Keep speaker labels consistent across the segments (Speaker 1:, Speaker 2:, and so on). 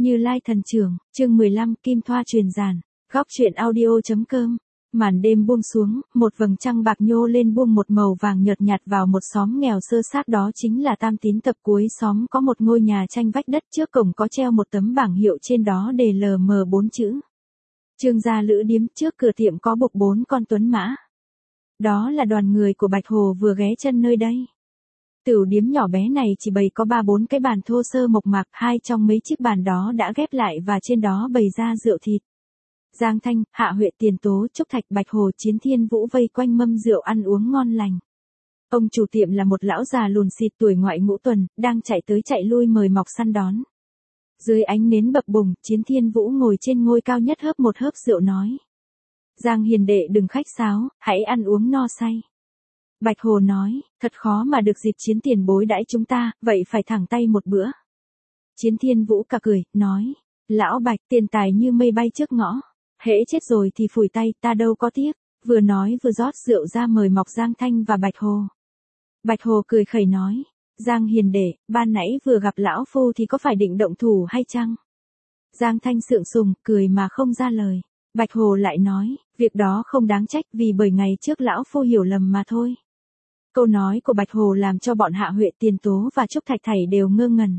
Speaker 1: Như Lai thần trưởng, chương 15, Kim Thoa truyền giàn. Góc truyện audio.com. Màn đêm buông xuống, một vầng trăng bạc nhô lên buông một màu vàng nhợt nhạt vào một xóm nghèo sơ sát, đó chính là Tam Tín tập cuối xóm có một ngôi nhà tranh vách đất, trước cổng có treo một tấm bảng hiệu, trên đó đề LM4 chữ. Trương gia lữ điếm, trước cửa tiệm có buộc 4 con tuấn mã. Đó là đoàn người của Bạch Hồ vừa ghé chân nơi đây. Tửu điếm nhỏ bé này chỉ bày có 3-4 cái bàn thô sơ mộc mạc, hai trong mấy chiếc bàn đó đã ghép lại và trên đó bày ra rượu thịt. Giang Thanh, Hạ Huệ, Tiền Tố, Trúc Thạch, Bạch Hồ, Chiến Thiên Vũ vây quanh mâm rượu ăn uống ngon lành. Ông chủ tiệm là một lão già lùn xịt tuổi ngoại ngũ tuần, đang chạy tới chạy lui mời mọc săn đón. Dưới ánh nến bập bùng, Chiến Thiên Vũ ngồi trên ngôi cao nhất hớp một hớp rượu nói: Giang hiền đệ đừng khách sáo, hãy ăn uống no say. Bạch Hồ nói: thật khó mà được dịp Chiến tiền bối đãi chúng ta, vậy phải thẳng tay một bữa. Chiến Thiên Vũ cả cười, nói: lão Bạch, tiền tài như mây bay trước ngõ. Hễ chết rồi thì phủi tay, ta đâu có tiếc. Vừa nói vừa rót rượu ra mời mọc Giang Thanh và Bạch Hồ. Bạch Hồ cười khẩy nói: Giang hiền đệ, ban nãy vừa gặp lão phu thì có phải định động thủ hay chăng? Giang Thanh sượng sùng, cười mà không ra lời. Bạch Hồ lại nói: việc đó không đáng trách, vì bởi ngày trước lão phu hiểu lầm mà thôi. Câu nói của Bạch Hồ làm cho bọn Hạ Huệ, Tiền Tố và Trúc Thạch thảy đều ngơ ngẩn.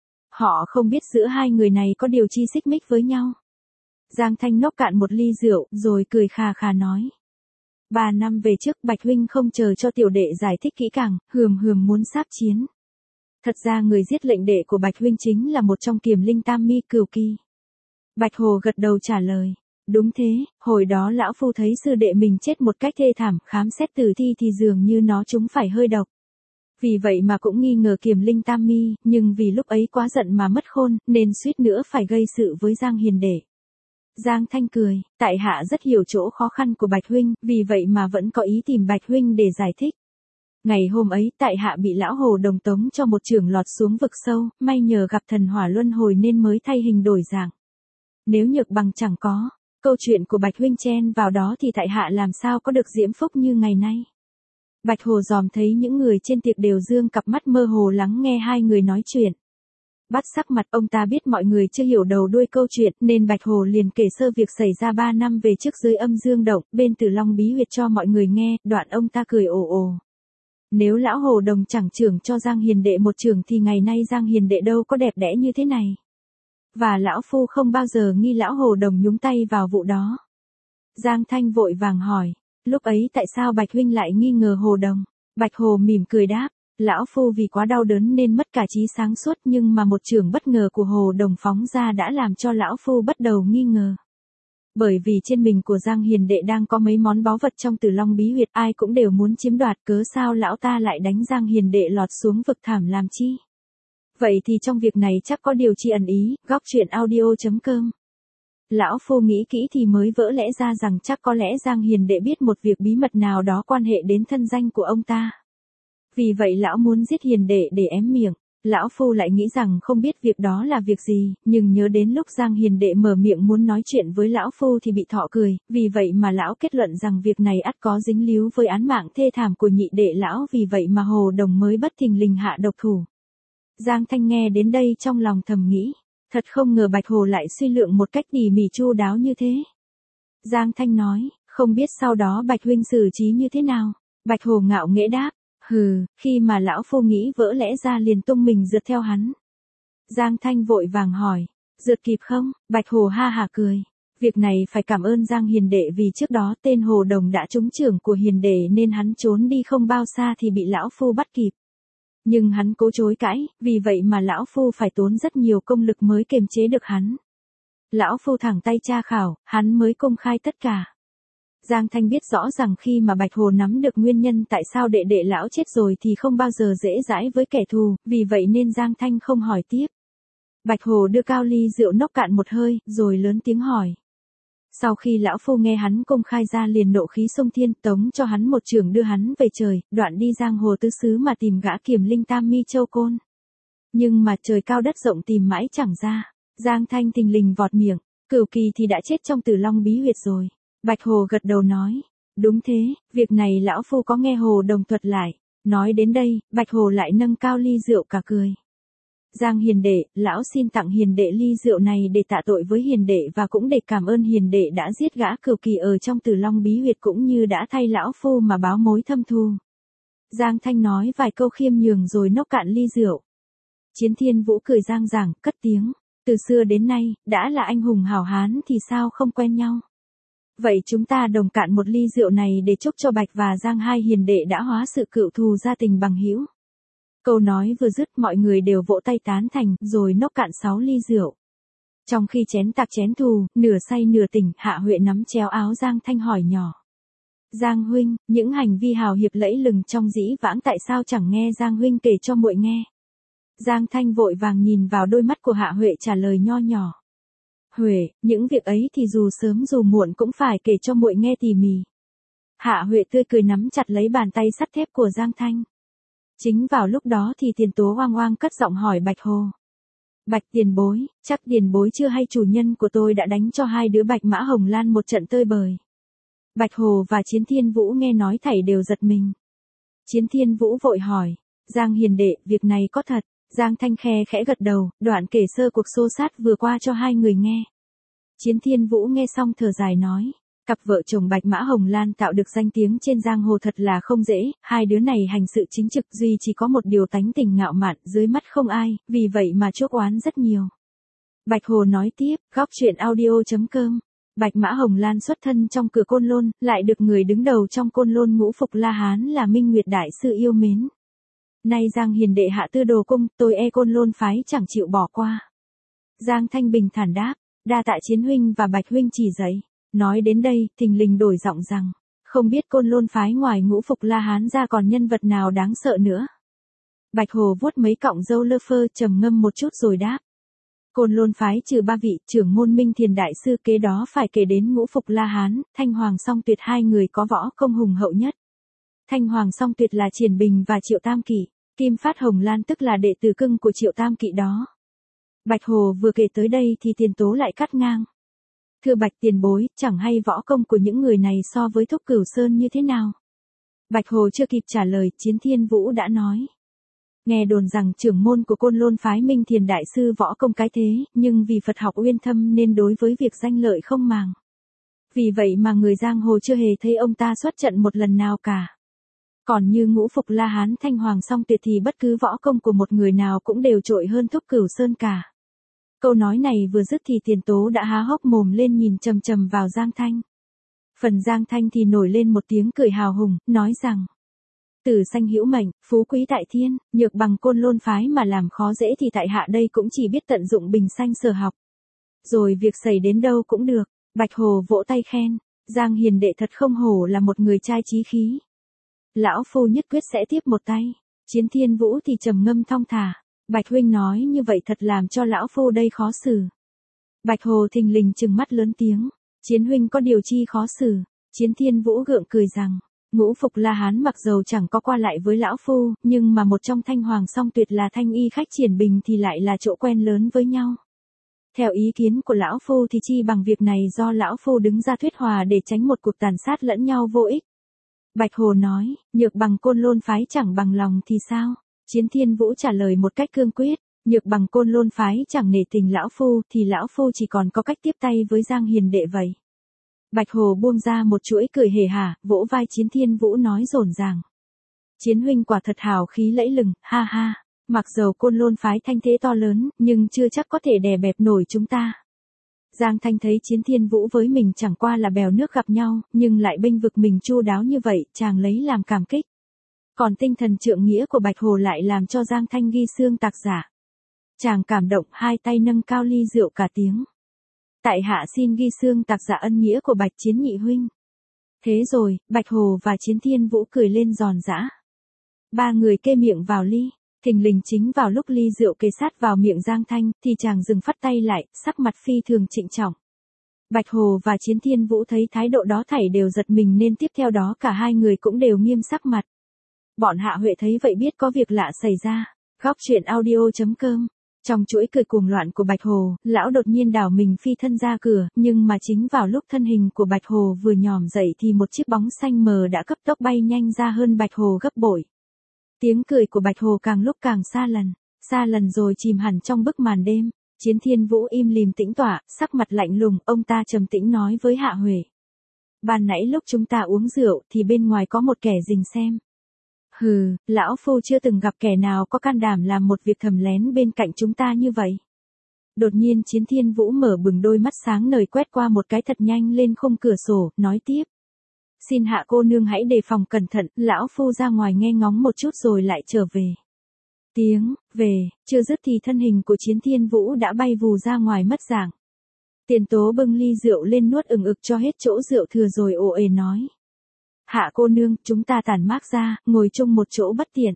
Speaker 1: Họ không biết giữa hai người này có điều chi xích mích với nhau. Giang Thanh nốc cạn một ly rượu, rồi cười khà khà nói: 3 năm về trước Bạch huynh không chờ cho tiểu đệ giải thích kỹ càng, hườm muốn sáp chiến. Thật ra người giết lệnh đệ của Bạch huynh chính là một trong Kiềm Linh Tam Mi Cửu Kỳ. Bạch Hồ gật đầu trả lời: đúng thế, hồi đó lão phu thấy sư đệ mình chết một cách thê thảm, khám xét tử thi thì dường như nó trúng phải hơi độc. Vì vậy mà cũng nghi ngờ Kiềm Linh Tam Mi, nhưng vì lúc ấy quá giận mà mất khôn, nên suýt nữa phải gây sự với Giang hiền đệ. Giang Thanh cười: tại hạ rất hiểu chỗ khó khăn của Bạch huynh, vì vậy mà vẫn có ý tìm Bạch huynh để giải thích. Ngày hôm ấy, tại hạ bị lão Hồ đồng tống cho một chưởng lọt xuống vực sâu, may nhờ gặp thần hỏa luân hồi nên mới thay hình đổi dạng. Nếu nhược bằng chẳng có câu chuyện của Bạch huynh chen vào đó thì tại hạ làm sao có được diễm phúc như ngày nay. Bạch Hồ dòm thấy những người trên tiệc đều dương cặp mắt mơ hồ lắng nghe hai người nói chuyện. Bắt sắc mặt, ông ta biết mọi người chưa hiểu đầu đuôi câu chuyện, nên Bạch Hồ liền kể sơ việc xảy ra 3 năm về trước dưới âm dương động, bên Tử Long bí huyệt cho mọi người nghe. Đoạn ông ta cười ồ ồ: nếu lão Hồ đồng chẳng chưởng cho Giang hiền đệ một chưởng thì ngày nay Giang hiền đệ đâu có đẹp đẽ như thế này. Và lão phu không bao giờ nghi lão Hồ đồng nhúng tay vào vụ đó. Giang Thanh vội vàng hỏi: lúc ấy tại sao Bạch huynh lại nghi ngờ Hồ đồng? Bạch Hồ mỉm cười đáp: lão phu vì quá đau đớn nên mất cả trí sáng suốt, nhưng mà một chưởng bất ngờ của Hồ đồng phóng ra đã làm cho lão phu bắt đầu nghi ngờ. Bởi vì trên mình của Giang hiền đệ đang có mấy món báu vật trong Tử Long bí huyệt, ai cũng đều muốn chiếm đoạt, cớ sao lão ta lại đánh Giang hiền đệ lọt xuống vực thảm làm chi? Vậy thì trong việc này chắc có điều chi ẩn ý. Góc truyện audio.com. Lão phu nghĩ kỹ thì mới vỡ lẽ ra rằng chắc có lẽ Giang hiền đệ biết một việc bí mật nào đó quan hệ đến thân danh của ông ta. Vì vậy lão muốn giết hiền đệ để ém miệng. Lão phu lại nghĩ rằng không biết việc đó là việc gì, nhưng nhớ đến lúc Giang hiền đệ mở miệng muốn nói chuyện với lão phu thì bị thọ cười, vì vậy mà lão kết luận rằng việc này ắt có dính líu với án mạng thê thảm của nhị đệ lão, vì vậy mà Hồ đồng mới bất thình lình hạ độc thủ. Giang Thanh nghe đến đây trong lòng thầm nghĩ: thật không ngờ Bạch Hồ lại suy lượng một cách tỉ mỉ chu đáo như thế. Giang Thanh nói: không biết sau đó Bạch huynh xử trí như thế nào? Bạch Hồ ngạo nghễ đáp: hừ, khi mà lão phu nghĩ vỡ lẽ ra liền tung mình rượt theo hắn. Giang Thanh vội vàng hỏi: rượt kịp không? Bạch Hồ ha hả cười: việc này phải cảm ơn Giang hiền đệ, vì trước đó tên Hồ đồng đã trúng chưởng của hiền đệ nên hắn trốn đi không bao xa thì bị lão phu bắt kịp. Nhưng hắn cố chối cãi, vì vậy mà lão phu phải tốn rất nhiều công lực mới kiềm chế được hắn. Lão phu thẳng tay tra khảo, hắn mới công khai tất cả. Giang Thanh biết rõ rằng khi mà Bạch Hồ nắm được nguyên nhân tại sao đệ đệ lão chết rồi thì không bao giờ dễ dãi với kẻ thù, vì vậy nên Giang Thanh không hỏi tiếp. Bạch Hồ đưa cao ly rượu nốc cạn một hơi, rồi lớn tiếng hỏi. Sau khi lão phu nghe hắn công khai ra liền nộ khí xông thiên, tống cho hắn một chưởng đưa hắn về trời, đoạn đi giang hồ tứ xứ mà tìm gã Kiềm Linh Tam Mi Châu Côn. Nhưng mà trời cao đất rộng tìm mãi chẳng ra. Giang Thanh thình lình vọt miệng: Cửu Kỳ thì đã chết trong Tử Long bí huyệt rồi. Bạch Hồ gật đầu nói: đúng thế, việc này lão phu có nghe Hồ đồng thuật lại. Nói đến đây, Bạch Hồ lại nâng cao ly rượu cả cười. Giang hiền đệ, lão xin tặng hiền đệ ly rượu này để tạ tội với hiền đệ và cũng để cảm ơn hiền đệ đã giết gã cừu kỳ ở trong Tử Long bí huyệt cũng như đã thay lão phu mà báo mối thâm thù. Giang Thanh nói vài câu khiêm nhường rồi nốc cạn ly rượu. Chiến Thiên Vũ cười giang giảng, cất tiếng, từ xưa đến nay, đã là anh hùng hảo hán thì sao không quen nhau. Vậy chúng ta đồng cạn một ly rượu này để chúc cho Bạch và Giang hai hiền đệ đã hóa sự cựu thù gia tình bằng hữu. Câu nói vừa dứt mọi người đều vỗ tay tán thành rồi nốc cạn 6 ly rượu. Trong khi chén tạc chén thù, nửa say nửa tỉnh, Hạ Huệ nắm chéo áo Giang Thanh hỏi nhỏ. Giang huynh, những hành vi hào hiệp lẫy lừng trong dĩ vãng tại sao chẳng nghe Giang huynh kể cho muội nghe. Giang Thanh vội vàng nhìn vào đôi mắt của Hạ Huệ trả lời nho nhỏ. Huệ, những việc ấy thì dù sớm dù muộn cũng phải kể cho muội nghe tỉ mỉ. Hạ Huệ tươi cười nắm chặt lấy bàn tay sắt thép của Giang Thanh. Chính vào lúc đó thì Tiền Tố oang oang cất giọng hỏi Bạch Hồ. Bạch tiền bối, chắc tiền bối chưa hay chủ nhân của tôi đã đánh cho hai đứa Bạch Mã Hồng Lan một trận tơi bời. Bạch Hồ và Chiến Thiên Vũ nghe nói thảy đều giật mình. Chiến Thiên Vũ vội hỏi, Giang hiền đệ, việc này có thật? Giang Thanh khe khẽ gật đầu, đoạn kể sơ cuộc xô sát vừa qua cho hai người nghe. Chiến Thiên Vũ nghe xong thở dài nói, cặp vợ chồng Bạch Mã Hồng Lan tạo được danh tiếng trên giang hồ thật là không dễ, hai đứa này hành sự chính trực duy chỉ có một điều tánh tình ngạo mạn dưới mắt không ai, vì vậy mà chuốc oán rất nhiều. Bạch Hồ nói tiếp, góc truyện audio.com. Bạch Mã Hồng Lan xuất thân trong cửa Côn Lôn, lại được người đứng đầu trong Côn Lôn ngũ phục La Hán là Minh Nguyệt Đại Sư yêu mến. Nay Giang hiền đệ hạ tư đồ cung, tôi Côn Lôn phái chẳng chịu bỏ qua. Giang Thanh bình thản đáp, đa tạ Chiến huynh và Bạch huynh chỉ dạy. Nói đến đây, thình lình đổi giọng rằng, không biết Côn Lôn phái ngoài ngũ phục La Hán ra còn nhân vật nào đáng sợ nữa. Bạch Hồ vuốt mấy cọng râu lơ phơ trầm ngâm một chút rồi đáp. Côn Lôn phái trừ 3 vị trưởng môn Minh Thiền Đại Sư kế đó phải kể đến ngũ phục La Hán, Thanh Hoàng Song Tuyệt hai người có võ công hùng hậu nhất. Thanh Hoàng Song Tuyệt là Triển Bình và Triệu Tam Kỷ, Kim Phát Hồng Lan tức là đệ tử cưng của Triệu Tam Kỷ đó. Bạch Hồ vừa kể tới đây thì Tiền Tố lại cắt ngang. Thưa Bạch tiền bối, chẳng hay võ công của những người này so với Thúc Cửu Sơn như thế nào? Bạch Hồ chưa kịp trả lời, Chiến Thiên Vũ đã nói. Nghe đồn rằng trưởng môn của Côn Lôn phái Minh Thiền Đại Sư võ công cái thế, nhưng vì Phật học uyên thâm nên đối với việc danh lợi không màng. Vì vậy mà người giang hồ chưa hề thấy ông ta xuất trận một lần nào cả. Còn như ngũ phục La Hán Thanh Hoàng Song Tuyệt thì bất cứ võ công của một người nào cũng đều trội hơn Thúc Cửu Sơn cả. Câu nói này vừa dứt thì Tiền Tố đã há hốc mồm lên nhìn chằm chằm vào Giang Thanh. Phần Giang Thanh thì nổi lên một tiếng cười hào hùng, nói rằng. Tử sanh hữu mệnh, phú quý tại thiên, nhược bằng Côn Lôn phái mà làm khó dễ thì tại hạ đây cũng chỉ biết tận dụng bình sanh sở học. Rồi việc xảy đến đâu cũng được, Bạch Hồ vỗ tay khen, Giang hiền đệ thật không hổ là một người trai chí khí. Lão phu nhất quyết sẽ tiếp một tay, Chiến Thiên Vũ thì trầm ngâm thong thả. Bạch huynh nói như vậy thật làm cho lão phu đây khó xử. Bạch Hồ thình lình trừng mắt lớn tiếng, Chiến huynh có điều chi khó xử. Chiến Thiên Vũ gượng cười rằng, ngũ phục La Hán mặc dầu chẳng có qua lại với lão phu, nhưng mà một trong Thanh Hoàng Song Tuyệt là Thanh Y khách Triển Bình thì lại là chỗ quen lớn với nhau. Theo ý kiến của lão phu thì chi bằng việc này do lão phu đứng ra thuyết hòa để tránh một cuộc tàn sát lẫn nhau vô ích. Bạch Hồ nói, nhược bằng Côn Lôn phái chẳng bằng lòng thì sao? Chiến Thiên Vũ trả lời một cách cương quyết, nhược bằng Côn Lôn phái chẳng nể tình lão phu thì lão phu chỉ còn có cách tiếp tay với Giang hiền đệ vậy. Bạch Hồ buông ra một chuỗi cười hề hả, vỗ vai Chiến Thiên Vũ nói rồn ràng. Chiến huynh quả thật hào khí lẫy lừng, ha ha, mặc dầu Côn Lôn phái thanh thế to lớn, nhưng chưa chắc có thể đè bẹp nổi chúng ta. Giang Thanh thấy Chiến Thiên Vũ với mình chẳng qua là bèo nước gặp nhau, nhưng lại bênh vực mình chu đáo như vậy, chàng lấy làm cảm kích. Còn tinh thần trượng nghĩa của Bạch Hồ lại làm cho Giang Thanh ghi xương tạc giả. Chàng cảm động, hai tay nâng cao ly rượu cả tiếng. Tại hạ xin ghi xương tạc giả ân nghĩa của Bạch Chiến nhị huynh. Thế rồi, Bạch Hồ và Chiến Thiên Vũ cười lên giòn giã. Ba người kê miệng vào ly, thình lình chính vào lúc ly rượu kề sát vào miệng Giang Thanh, thì chàng dừng phắt tay lại, sắc mặt phi thường trịnh trọng. Bạch Hồ và Chiến Thiên Vũ thấy thái độ đó thảy đều giật mình nên tiếp theo đó cả hai người cũng đều nghiêm sắc mặt. Bọn Hạ Huệ thấy vậy biết có việc lạ xảy ra. Góc truyện audio.com. Trong chuỗi cười cuồng loạn của Bạch Hồ, lão đột nhiên đảo mình phi thân ra cửa, nhưng mà chính vào lúc thân hình của Bạch Hồ vừa nhòm dậy thì một chiếc bóng xanh mờ đã cấp tốc bay nhanh ra hơn Bạch Hồ gấp bội. Tiếng cười của Bạch Hồ càng lúc càng xa lần. xa lần rồi chìm hẳn trong bức màn đêm. Chiến Thiên Vũ im lìm tĩnh tọa, sắc mặt lạnh lùng, ông ta trầm tĩnh nói với Hạ Huệ. Ban nãy lúc chúng ta uống rượu thì bên ngoài có một kẻ rình xem. Hừ, lão phu chưa từng gặp kẻ nào có can đảm làm một việc thầm lén bên cạnh chúng ta như vậy. Đột nhiên Chiến Thiên Vũ mở bừng đôi mắt sáng ngời quét qua một cái thật nhanh lên khung cửa sổ, nói tiếp. Xin Hạ cô nương hãy đề phòng cẩn thận, lão phu ra ngoài nghe ngóng một chút rồi lại trở về. Tiếng, về, chưa dứt thì thân hình của Chiến Thiên Vũ đã bay vù ra ngoài mất dạng. Tiền Tố bưng ly rượu lên nuốt ừng ực cho hết chỗ rượu thừa rồi ồ ề nói. Hạ cô nương, chúng ta tản mát ra, ngồi chung một chỗ bất tiện.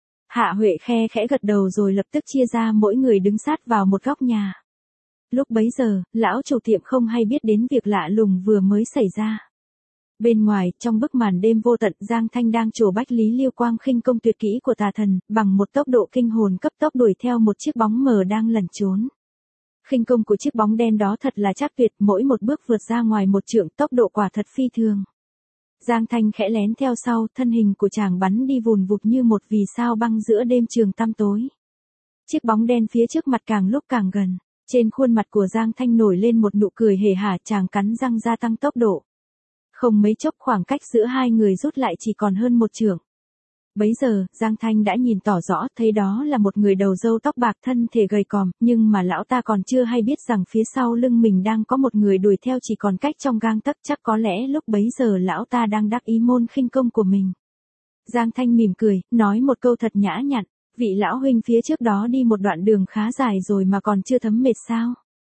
Speaker 1: Hạ Huệ khe khẽ gật đầu rồi lập tức chia ra mỗi người đứng sát vào một góc nhà. Lúc bấy giờ, lão chủ tiệm không hay biết đến việc lạ lùng vừa mới xảy ra. Bên ngoài, trong bức màn đêm vô tận, Giang Thanh đang trổ bách lý liêu quang khinh công tuyệt kỹ của tà thần, bằng một tốc độ kinh hồn cấp tốc đuổi theo một chiếc bóng mờ đang lẩn trốn. Khinh công của chiếc bóng đen đó thật là chắc tuyệt, mỗi một bước vượt ra ngoài một trượng, tốc độ quả thật phi thường. Giang Thanh khẽ lén theo sau, thân hình của chàng bắn đi vùn vụt như một vì sao băng giữa đêm trường tăm tối. Chiếc bóng đen phía trước mặt càng lúc càng gần, trên khuôn mặt của Giang Thanh nổi lên một nụ cười hề hả, chàng cắn răng gia tăng tốc độ. Không mấy chốc khoảng cách giữa hai người rút lại chỉ còn hơn một trượng. Bấy giờ, Giang Thanh đã nhìn tỏ rõ, thấy đó là một người đầu râu tóc bạc thân thể gầy còm, nhưng mà lão ta còn chưa hay biết rằng phía sau lưng mình đang có một người đuổi theo chỉ còn cách trong gang tấc, chắc có lẽ lúc bấy giờ lão ta đang đắc ý môn khinh công của mình. Giang Thanh mỉm cười, nói một câu thật nhã nhặn, vị lão huynh phía trước đó đi một đoạn đường khá dài rồi mà còn chưa thấm mệt sao?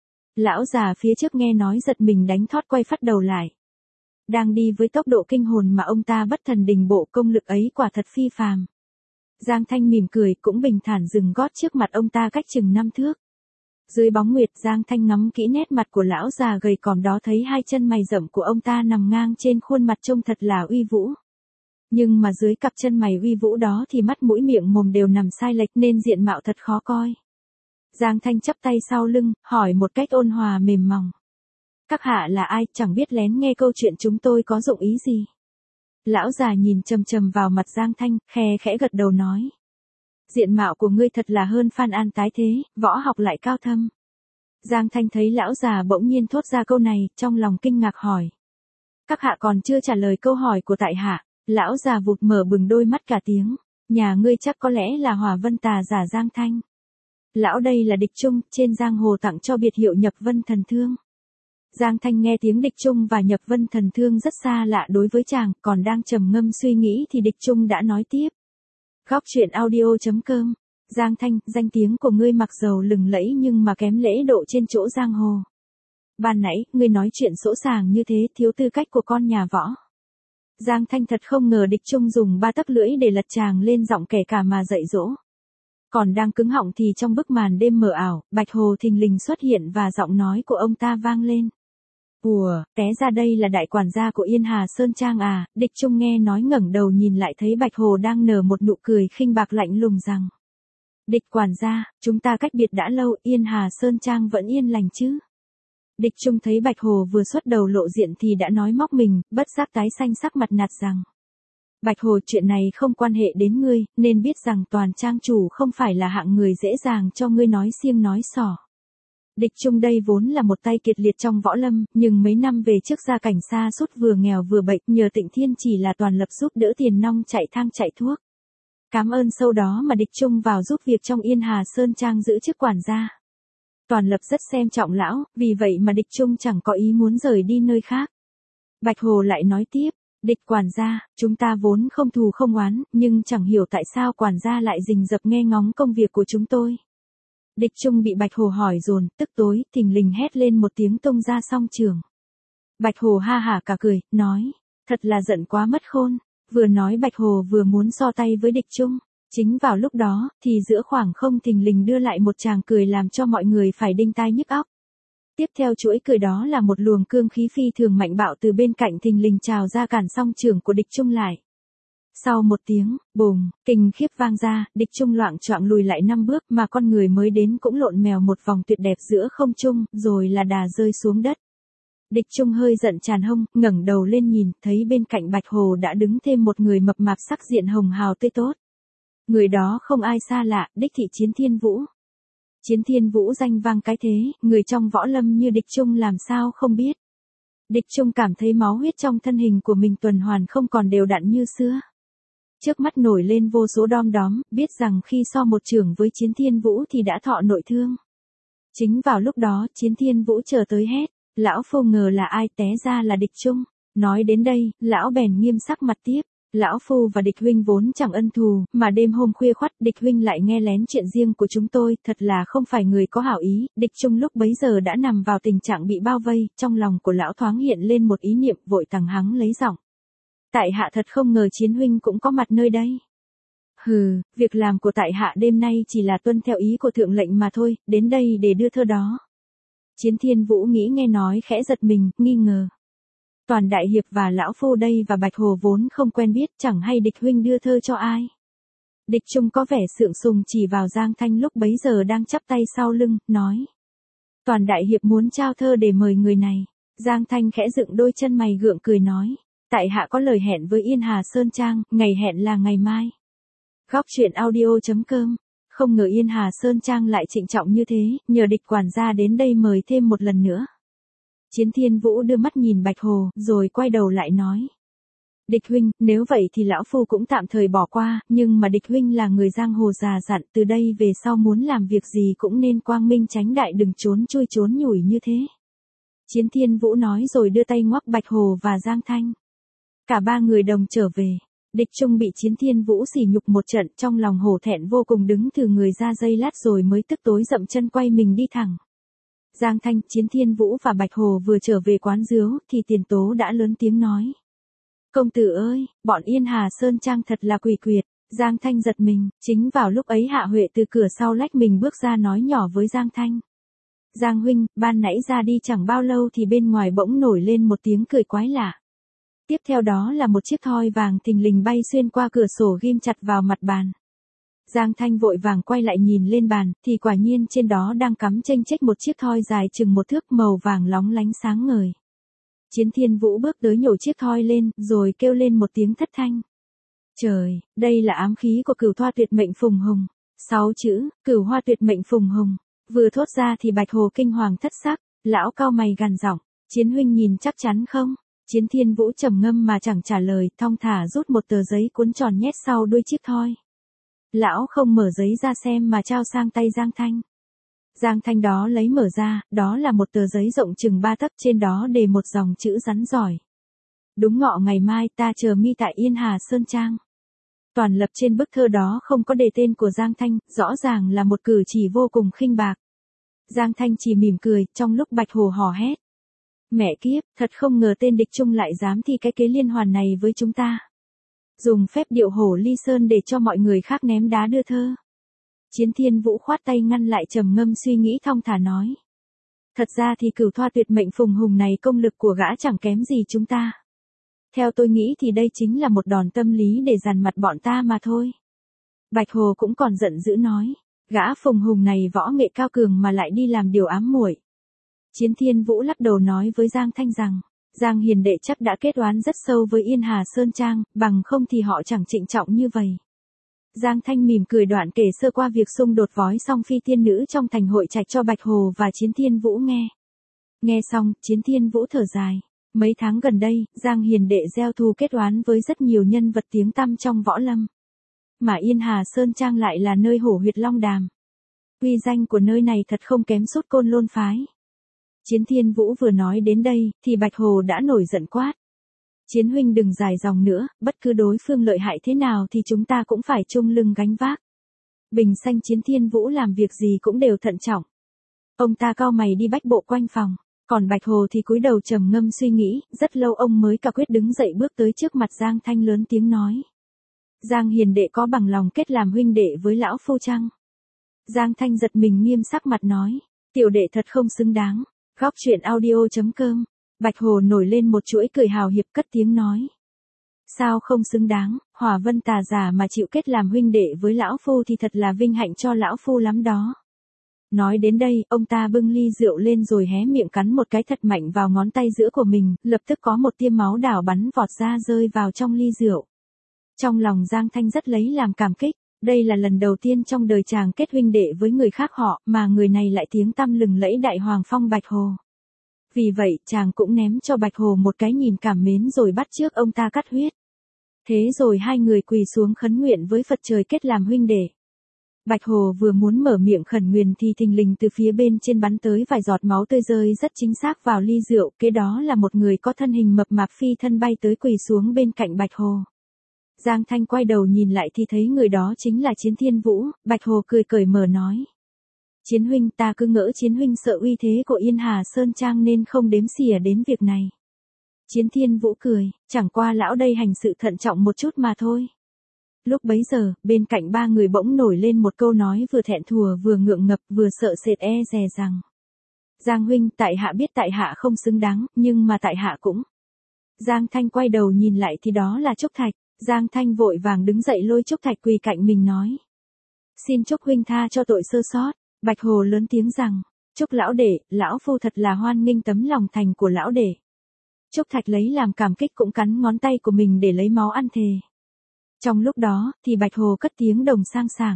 Speaker 1: Lão già phía trước nghe nói giật mình đánh thót quay phắt đầu lại. Đang đi với tốc độ kinh hồn mà ông ta bất thần đình bộ, công lực ấy quả thật phi phàm. Giang Thanh mỉm cười, cũng bình thản dừng gót trước mặt ông ta cách chừng 5 thước. Dưới bóng nguyệt, Giang Thanh ngắm kỹ nét mặt của lão già gầy còm đó, thấy hai chân mày rậm của ông ta nằm ngang trên khuôn mặt trông thật là uy vũ. Nhưng mà dưới cặp chân mày uy vũ đó thì mắt mũi miệng mồm đều nằm sai lệch nên diện mạo thật khó coi. Giang Thanh chắp tay sau lưng, hỏi một cách ôn hòa mềm mỏng. Các hạ là ai, chẳng biết lén nghe câu chuyện chúng tôi có dụng ý gì? Lão già nhìn chằm chằm vào mặt Giang Thanh, khe khẽ gật đầu nói. Diện mạo của ngươi thật là hơn Phan An tái thế, võ học lại cao thâm. Giang Thanh thấy lão già bỗng nhiên thốt ra câu này, trong lòng kinh ngạc hỏi. Các hạ còn chưa trả lời câu hỏi của tại hạ, lão già vụt mở bừng đôi mắt cả tiếng. Nhà ngươi chắc có lẽ là Hỏa Vân Tà giả Giang Thanh. Lão đây là Địch Trung, trên giang hồ tặng cho biệt hiệu Nhập Vân Thần Thương. Giang Thanh nghe tiếng Địch Trung và Nhập Vân Thần Thương rất xa lạ đối với chàng, còn đang trầm ngâm suy nghĩ thì Địch Trung đã nói tiếp. Góc truyện audio.com. Giang Thanh, danh tiếng của ngươi mặc dầu lừng lẫy nhưng mà kém lễ độ trên chỗ giang hồ. Ban nãy, ngươi nói chuyện sỗ sàng như thế, thiếu tư cách của con nhà võ. Giang Thanh thật không ngờ Địch Trung dùng 3 tấc lưỡi để lật chàng lên giọng kể cả mà dạy dỗ. Còn đang cứng họng thì trong bức màn đêm mờ ảo, Bạch Hồ thình lình xuất hiện và giọng nói của ông ta vang lên. Ủa, té ra đây là đại quản gia của Yên Hà Sơn Trang à? Địch Trung nghe nói ngẩng đầu nhìn lại thấy Bạch Hồ đang nở một nụ cười khinh bạc lạnh lùng rằng. Địch quản gia, chúng ta cách biệt đã lâu, Yên Hà Sơn Trang vẫn yên lành chứ? Địch Trung thấy Bạch Hồ vừa xuất đầu lộ diện thì đã nói móc mình, bất giác tái xanh sắc mặt nạt rằng. Bạch Hồ, chuyện này không quan hệ đến ngươi, nên biết rằng Toàn trang chủ không phải là hạng người dễ dàng cho ngươi nói xiêng nói xỏ. Địch Trung đây vốn là một tay kiệt liệt trong võ lâm, nhưng mấy năm về trước gia cảnh xa sút vừa nghèo vừa bệnh, nhờ Tịnh Thiên chỉ là Toàn lập giúp đỡ tiền nong chạy thang chạy thuốc. Cảm ơn sâu đó mà Địch Trung vào giúp việc trong Yên Hà Sơn Trang giữ chức quản gia. Toàn lập rất xem trọng lão, vì vậy mà Địch Trung chẳng có ý muốn rời đi nơi khác. Bạch Hồ lại nói tiếp. Địch quản gia, chúng ta vốn không thù không oán, nhưng chẳng hiểu tại sao quản gia lại rình rập nghe ngóng công việc của chúng tôi. Địch Trung bị Bạch Hồ hỏi dồn, tức tối, thình lình hét lên một tiếng tung ra song trường. Bạch Hồ ha hả cả cười, nói, thật là giận quá mất khôn. Vừa nói Bạch Hồ vừa muốn so tay với Địch Trung. Chính vào lúc đó, thì giữa khoảng không thình lình đưa lại một tràng cười làm cho mọi người phải đinh tai nhức óc. Tiếp theo chuỗi cười đó là một luồng cương khí phi thường mạnh bạo từ bên cạnh thình lình trào ra cản song trường của Địch Trung lại. Sau một tiếng, bùng, kinh khiếp vang ra, Địch Trung loạng choạng lùi lại 5 bước mà con người mới đến cũng lộn mèo một vòng tuyệt đẹp giữa không trung, rồi là đà rơi xuống đất. Địch Trung hơi giận tràn hông, ngẩng đầu lên nhìn, thấy bên cạnh Bạch Hồ đã đứng thêm một người mập mạp sắc diện hồng hào tươi tốt. Người đó không ai xa lạ, đích thị Chiến Thiên Vũ. Chiến Thiên Vũ danh vang cái thế, người trong võ lâm như Địch Trung làm sao không biết. Địch Trung cảm thấy máu huyết trong thân hình của mình tuần hoàn không còn đều đặn như xưa. Trước mắt nổi lên vô số đom đóm, biết rằng khi so một chưởng với Chiến Thiên Vũ thì đã thọ nội thương. Chính vào lúc đó, Chiến Thiên Vũ chờ tới hét, lão phu ngờ là ai, té ra là Địch Trung. Nói đến đây, lão bèn nghiêm sắc mặt tiếp. Lão phu và Địch huynh vốn chẳng ân thù, mà đêm hôm khuya khoắt Địch huynh lại nghe lén chuyện riêng của chúng tôi, thật là không phải người có hảo ý. Địch Trung lúc bấy giờ đã nằm vào tình trạng bị bao vây, trong lòng của lão thoáng hiện lên một ý niệm, vội thẳng hắng lấy giọng. Tại hạ thật không ngờ Chiến huynh cũng có mặt nơi đây. Hừ, việc làm của tại hạ đêm nay chỉ là tuân theo ý của thượng lệnh mà thôi, đến đây để đưa thơ đó. Chiến Thiên Vũ nghĩ nghe nói khẽ giật mình, nghi ngờ. Toàn đại hiệp và lão phu đây và Bạch Hồ vốn không quen biết, chẳng hay Địch huynh đưa thơ cho ai. Địch Trung có vẻ sượng sùng chỉ vào Giang Thanh lúc bấy giờ đang chắp tay sau lưng, nói. Toàn đại hiệp muốn trao thơ để mời người này. Giang Thanh khẽ dựng đôi chân mày gượng cười nói. Tại hạ có lời hẹn với Yên Hà Sơn Trang, ngày hẹn là ngày mai. Góc truyện audio.com. Không ngờ Yên Hà Sơn Trang lại trịnh trọng như thế, nhờ Địch quản gia đến đây mời thêm một lần nữa. Chiến Thiên Vũ đưa mắt nhìn Bạch Hồ, rồi quay đầu lại nói. Địch huynh, nếu vậy thì lão phu cũng tạm thời bỏ qua, nhưng mà Địch huynh là người giang hồ già dặn, từ đây về sau muốn làm việc gì cũng nên quang minh tránh đại, đừng trốn chui trốn nhủi như thế. Chiến Thiên Vũ nói rồi đưa tay ngoắc Bạch Hồ và Giang Thanh. Cả ba người đồng trở về. Địch Trung bị Chiến Thiên Vũ sỉ nhục một trận, trong lòng hổ thẹn vô cùng, đứng thừ người ra giây lát rồi mới tức tối dậm chân quay mình đi thẳng. Giang Thanh, Chiến Thiên Vũ và Bạch Hồ vừa trở về quán rượu thì Tiền Tố đã lớn tiếng nói. Công tử ơi, bọn Yên Hà Sơn Trang thật là quỷ quyệt. Giang Thanh giật mình, chính vào lúc ấy Hạ Huệ từ cửa sau lách mình bước ra nói nhỏ với Giang Thanh. Giang huynh, ban nãy ra đi chẳng bao lâu thì bên ngoài bỗng nổi lên một tiếng cười quái lạ. Tiếp theo đó là một chiếc thoi vàng thình lình bay xuyên qua cửa sổ ghim chặt vào mặt bàn. Giang Thanh vội vàng quay lại nhìn lên bàn, thì quả nhiên trên đó đang cắm chênh chếch một chiếc thoi dài chừng 1 thước màu vàng lóng lánh sáng ngời. Chiến Thiên Vũ bước tới nhổ chiếc thoi lên, rồi kêu lên một tiếng thất thanh. Trời, đây là ám khí của Cửu Hoa Tuyệt Mệnh Phùng Hồng. 6 chữ, Cửu Hoa Tuyệt Mệnh Phùng Hồng. Vừa thốt ra thì Bạch Hồ kinh hoàng thất sắc, lão cau mày gằn giọng, Chiến huynh nhìn chắc chắn không? Chiến Thiên Vũ trầm ngâm mà chẳng trả lời, thong thả rút một tờ giấy cuốn tròn nhét sau đuôi chiếc thoi. Lão không mở giấy ra xem mà trao sang tay Giang Thanh. Giang Thanh đó lấy mở ra, đó là một tờ giấy rộng chừng 3 tấc, trên đó đề một dòng chữ rắn giỏi. Đúng ngọ ngày mai ta chờ mi tại Yên Hà Sơn Trang. Toàn lập trên bức thơ đó không có đề tên của Giang Thanh, rõ ràng là một cử chỉ vô cùng khinh bạc. Giang Thanh chỉ mỉm cười, trong lúc Bạch Hồ hò hét. Mẹ kiếp, thật không ngờ tên Địch Trung lại dám thi cái kế liên hoàn này với chúng ta. Dùng phép điệu hổ ly sơn để cho mọi người khác ném đá đưa thơ. Chiến Thiên Vũ khoát tay ngăn lại, trầm ngâm suy nghĩ thong thả nói. Thật ra thì Cửu Hoa Tuyệt Mệnh Phùng Hùng này công lực của gã chẳng kém gì chúng ta. Theo tôi nghĩ thì đây chính là một đòn tâm lý để dằn mặt bọn ta mà thôi. Bạch Hồ cũng còn giận dữ nói. Gã Phùng Hùng này võ nghệ cao cường mà lại đi làm điều ám muội. Chiến Thiên Vũ lắc đầu nói với Giang Thanh rằng. Giang hiền đệ chắc đã kết oán rất sâu với Yên Hà Sơn Trang, bằng không thì họ chẳng trịnh trọng như vậy. Giang Thanh mỉm cười đoạn kể sơ qua việc xung đột vói song phi tiên nữ trong thành hội trạch cho Bạch Hồ và Chiến Thiên Vũ nghe. Nghe xong, Chiến Thiên Vũ thở dài. Mấy tháng gần đây, Giang hiền đệ gieo thù kết oán với rất nhiều nhân vật tiếng tăm trong võ lâm. Mà Yên Hà Sơn Trang lại là nơi hổ huyệt long đàm. Uy danh của nơi này thật không kém Sút Côn Lôn phái. Chiến Thiên Vũ vừa nói đến đây, thì Bạch Hồ đã nổi giận quát. Chiến huynh đừng dài dòng nữa, bất cứ đối phương lợi hại thế nào thì chúng ta cũng phải chung lưng gánh vác. Bình sanh Chiến Thiên Vũ làm việc gì cũng đều thận trọng. Ông ta cau mày đi bách bộ quanh phòng, còn Bạch Hồ thì cúi đầu trầm ngâm suy nghĩ, rất lâu ông mới cả quyết đứng dậy bước tới trước mặt Giang Thanh lớn tiếng nói. Giang hiền đệ có bằng lòng kết làm huynh đệ với lão phu chăng? Giang Thanh giật mình nghiêm sắc mặt nói, tiểu đệ thật không xứng đáng. Góc truyện audio.com. Bạch Hồ nổi lên một chuỗi cười hào hiệp cất tiếng nói. Sao không xứng đáng, Hỏa Vân tà giả mà chịu kết làm huynh đệ với lão phu thì thật là vinh hạnh cho lão phu lắm đó. Nói đến đây, ông ta bưng ly rượu lên rồi hé miệng cắn một cái thật mạnh vào ngón tay giữa của mình, lập tức có một tia máu đảo bắn vọt ra rơi vào trong ly rượu. Trong lòng Giang Thanh rất lấy làm cảm kích, Đây là lần đầu tiên trong đời chàng kết huynh đệ với người khác họ, mà người này lại tiếng tăm lừng lẫy đại hoàng phong Bạch Hồ. Vì vậy, chàng cũng ném cho Bạch Hồ một cái nhìn cảm mến rồi bắt chước ông ta cắt huyết. Thế rồi hai người quỳ xuống khấn nguyện với Phật trời kết làm huynh đệ. Bạch Hồ vừa muốn mở miệng khẩn nguyền thì thình lình từ phía bên trên bắn tới vài giọt máu tươi rơi rất chính xác vào ly rượu, kế đó là một người có thân hình mập mạp phi thân bay tới quỳ xuống bên cạnh Bạch Hồ. Giang Thanh quay đầu nhìn lại thì thấy người đó chính là Chiến Thiên Vũ. Bạch Hồ cười cởi mở nói. Chiến huynh, ta cứ ngỡ Chiến huynh sợ uy thế của Yên Hà Sơn Trang nên không đếm xỉa đến việc này. Chiến Thiên Vũ cười, chẳng qua lão đây hành sự thận trọng một chút mà thôi. Lúc bấy giờ, bên cạnh ba người bỗng nổi lên một câu nói vừa thẹn thùa vừa ngượng ngập vừa sợ sệt dè rằng. Giang huynh, tại hạ biết tại hạ không xứng đáng, nhưng mà tại hạ cũng. Giang Thanh quay đầu nhìn lại thì đó là Trúc Thạch. Giang Thanh vội vàng đứng dậy lôi Trúc Thạch quỳ cạnh mình nói. Xin Trúc huynh tha cho tội sơ sót. Bạch Hồ lớn tiếng rằng. Trúc lão đệ, lão phu thật là hoan nghênh tấm lòng thành của lão đệ. Trúc Thạch lấy làm cảm kích cũng cắn ngón tay của mình để lấy máu ăn thề. Trong lúc đó, thì Bạch Hồ cất tiếng đồng sang sảng.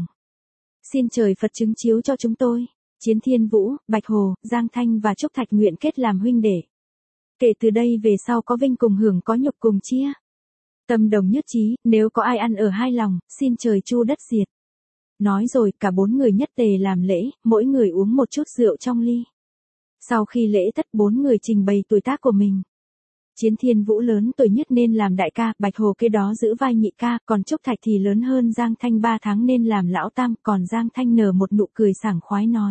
Speaker 1: Xin trời Phật chứng chiếu cho chúng tôi. Chiến Thiên Vũ, Bạch Hồ, Giang Thanh và Trúc Thạch nguyện kết làm huynh đệ. Kể từ đây về sau có vinh cùng hưởng có nhục cùng chia. Tâm đồng nhất trí, nếu có ai ăn ở hai lòng, xin trời chu đất diệt. Nói rồi, cả bốn người nhất tề làm lễ, mỗi người uống một chút rượu trong ly. Sau khi lễ tất, bốn người trình bày tuổi tác của mình. Chiến Thiên Vũ lớn tuổi nhất nên làm đại ca, Bạch Hồ kế đó giữ vai nhị ca, còn Trúc Thạch thì lớn hơn Giang Thanh 3 tháng nên làm lão tam, còn Giang Thanh nở một nụ cười sảng khoái nói.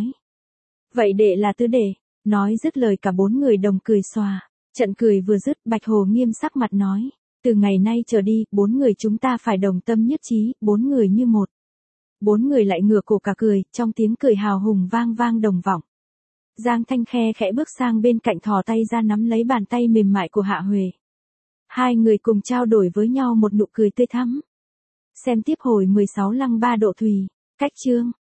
Speaker 1: Vậy đệ là tứ đệ. Nói dứt lời cả bốn người đồng cười xòa. Trận cười vừa dứt, Bạch Hồ nghiêm sắc mặt nói. Từ ngày nay trở đi, bốn người chúng ta phải đồng tâm nhất trí, bốn người như một. Bốn người lại ngửa cổ cả cười, trong tiếng cười hào hùng vang vang đồng vọng. Giang Thanh khe khẽ bước sang bên cạnh thò tay ra nắm lấy bàn tay mềm mại của Hạ Huệ. Hai người cùng trao đổi với nhau một nụ cười tươi thắm. Xem tiếp hồi 16 Lăng Ba Độ Thùy. Cách chương